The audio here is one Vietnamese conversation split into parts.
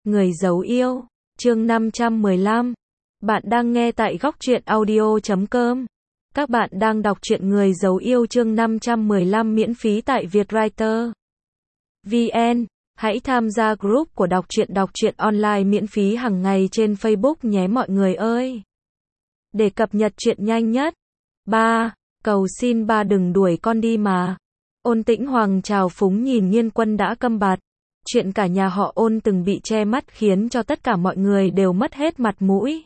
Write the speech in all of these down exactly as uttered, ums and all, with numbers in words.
Người giấu yêu, chương năm trăm mười lăm. Bạn đang nghe tại góc truyện audio chấm com. Các bạn đang đọc truyện Người giấu yêu chương năm trăm mười lăm miễn phí tại Vietwriter. vê en. Hãy tham gia group của đọc truyện đọc truyện online miễn phí hàng ngày trên Facebook nhé mọi người ơi. Để cập nhật truyện nhanh nhất. ba. Cầu xin ba đừng đuổi con đi mà. Ôn Tĩnh Hoàng trào phúng nhìn Nhiên Quân đã câm bặt. Chuyện cả nhà họ Ôn từng bị che mắt khiến cho tất cả mọi người đều mất hết mặt mũi.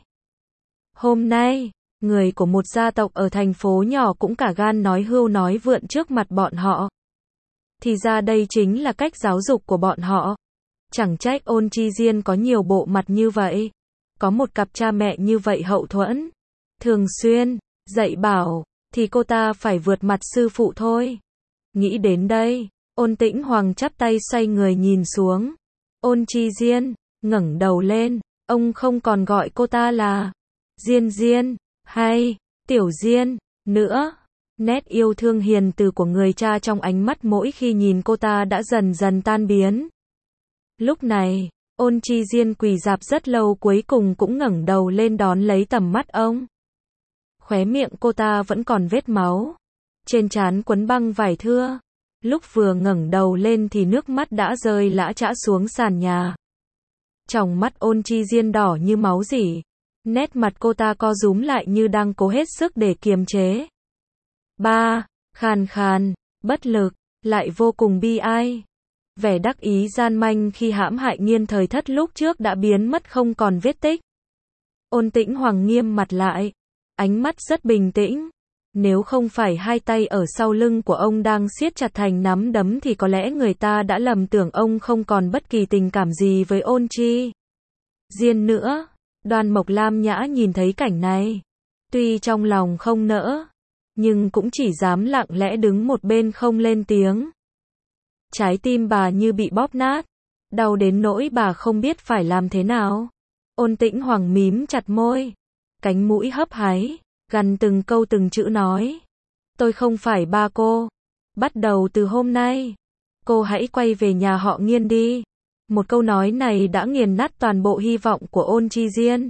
Hôm nay, người của một gia tộc ở thành phố nhỏ cũng cả gan nói hưu nói vượn trước mặt bọn họ. Thì ra đây chính là cách giáo dục của bọn họ. Chẳng trách Ôn Chi Diên có nhiều bộ mặt như vậy. Có một cặp cha mẹ như vậy hậu thuẫn. Thường xuyên, dạy bảo, thì cô ta phải vượt mặt sư phụ thôi. Nghĩ đến đây, Ôn Tĩnh Hoàng chắp tay xoay người nhìn xuống. Ôn Chi Diên, ngẩng đầu lên, ông không còn gọi cô ta là Diên Diên, hay Tiểu Diên, nữa. Nét yêu thương hiền từ của người cha trong ánh mắt mỗi khi nhìn cô ta đã dần dần tan biến. Lúc này, Ôn Chi Diên quỳ rạp rất lâu cuối cùng cũng ngẩng đầu lên đón lấy tầm mắt ông. Khóe miệng cô ta vẫn còn vết máu. Trên trán quấn băng vải thưa. Lúc vừa ngẩng đầu lên thì nước mắt đã rơi lã chã xuống sàn nhà. Tròng mắt Ôn Chi Diên đỏ như máu rỉ. Nét mặt cô ta co rúm lại như đang cố hết sức để kiềm chế. Ba, khàn khàn, bất lực, lại vô cùng bi ai. Vẻ đắc ý gian manh khi hãm hại Nghiên Thời Thất lúc trước đã biến mất không còn vết tích. Ôn Tĩnh Hoàng nghiêm mặt lại. Ánh mắt rất bình tĩnh. Nếu không phải hai tay ở sau lưng của ông đang siết chặt thành nắm đấm thì có lẽ người ta đã lầm tưởng ông không còn bất kỳ tình cảm gì với Ôn Chi Diên nữa. Đoan Mộc Lam Nhã nhìn thấy cảnh này. Tuy trong lòng không nỡ, nhưng cũng chỉ dám lặng lẽ đứng một bên không lên tiếng. Trái tim bà như bị bóp nát. Đau đến nỗi bà không biết phải làm thế nào. Ôn Tĩnh Hoàng mím chặt môi. Cánh mũi hấp háy. Gằn từng câu từng chữ nói. Tôi không phải ba cô. Bắt đầu từ hôm nay, cô hãy quay về nhà họ Nghiên đi. Một câu nói này đã nghiền nát toàn bộ hy vọng của Ôn Chi Diên.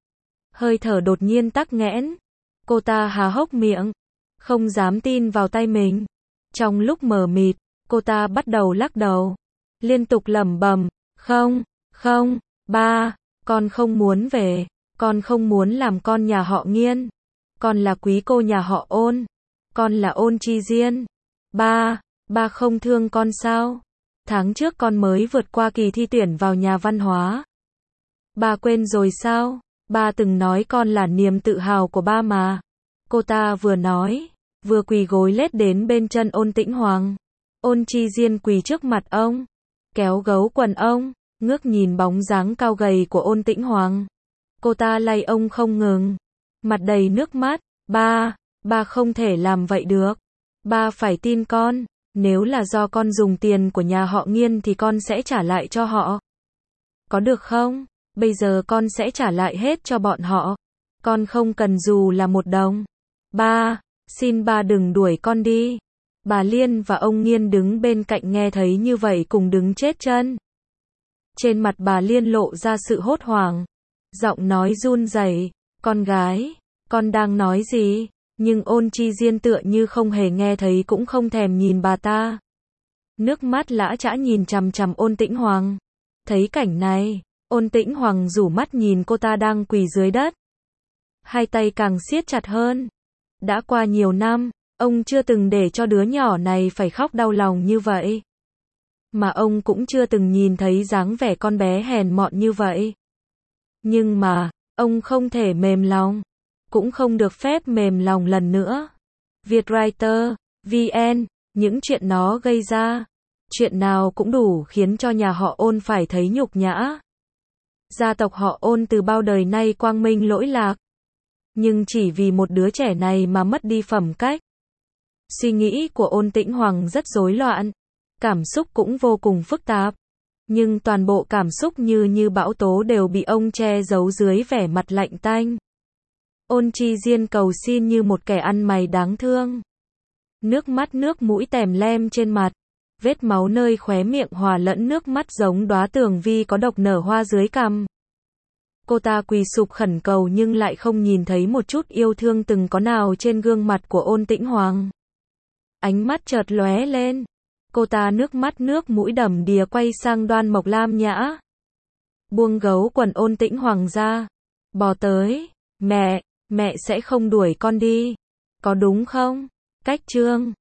Hơi thở đột nhiên tắc nghẽn. Cô ta há hốc miệng. Không dám tin vào tay mình. Trong lúc mờ mịt, cô ta bắt đầu lắc đầu. Liên tục lẩm bẩm. Không, không, ba, con không muốn về. Con không muốn làm con nhà họ Nghiên. Con là quý cô nhà họ Ôn. Con là Ôn Chi Diên. Ba, ba không thương con sao? Tháng trước con mới vượt qua kỳ thi tuyển vào nhà văn hóa. Ba quên rồi sao? Ba từng nói con là niềm tự hào của ba mà. Cô ta vừa nói, vừa quỳ gối lết đến bên chân Ôn Tĩnh Hoàng. Ôn Chi Diên quỳ trước mặt ông, kéo gấu quần ông, ngước nhìn bóng dáng cao gầy của Ôn Tĩnh Hoàng. Cô ta lay ông không ngừng. Mặt đầy nước mắt. Ba, ba không thể làm vậy được. Ba phải tin con. Nếu là do con dùng tiền của nhà họ Nghiên thì con sẽ trả lại cho họ. Có được không? Bây giờ con sẽ trả lại hết cho bọn họ. Con không cần dù là một đồng. Ba, xin ba đừng đuổi con đi. Bà Liên và ông Nghiên đứng bên cạnh nghe thấy như vậy cùng đứng chết chân. Trên mặt bà Liên lộ ra sự hốt hoảng. Giọng nói run rẩy. Con gái, con đang nói gì? Nhưng Ôn Chi Diên tựa như không hề nghe thấy cũng không thèm nhìn bà ta. Nước mắt lã chã nhìn chằm chằm Ôn Tĩnh Hoàng. Thấy cảnh này, Ôn Tĩnh Hoàng rủ mắt nhìn cô ta đang quỳ dưới đất. Hai tay càng siết chặt hơn. Đã qua nhiều năm, ông chưa từng để cho đứa nhỏ này phải khóc đau lòng như vậy. Mà ông cũng chưa từng nhìn thấy dáng vẻ con bé hèn mọn như vậy. Nhưng mà, ông không thể mềm lòng. Cũng không được phép mềm lòng lần nữa. Vietwriter, vê en, những chuyện nó gây ra. Chuyện nào cũng đủ khiến cho nhà họ Ôn phải thấy nhục nhã. Gia tộc họ Ôn từ bao đời nay quang minh lỗi lạc. Nhưng chỉ vì một đứa trẻ này mà mất đi phẩm cách. Suy nghĩ của Ôn Tĩnh Hoàng rất rối loạn. Cảm xúc cũng vô cùng phức tạp. Nhưng toàn bộ cảm xúc như như bão tố đều bị ông che giấu dưới vẻ mặt lạnh tanh. Ôn Chi Diên cầu xin như một kẻ ăn mày đáng thương. Nước mắt nước mũi tèm lem trên mặt. Vết máu nơi khóe miệng hòa lẫn nước mắt giống đóa tường vi có độc nở hoa dưới cằm. Cô ta quỳ sụp khẩn cầu nhưng lại không nhìn thấy một chút yêu thương từng có nào trên gương mặt của Ôn Tĩnh Hoàng. Ánh mắt chợt lóe lên. Cô ta nước mắt nước mũi đầm đìa quay sang Đoan Mộc Lam Nhã. Buông gấu quần Ôn Tĩnh Hoàng ra. Bò tới. Mẹ, mẹ sẽ không đuổi con đi. Có đúng không? Cách chương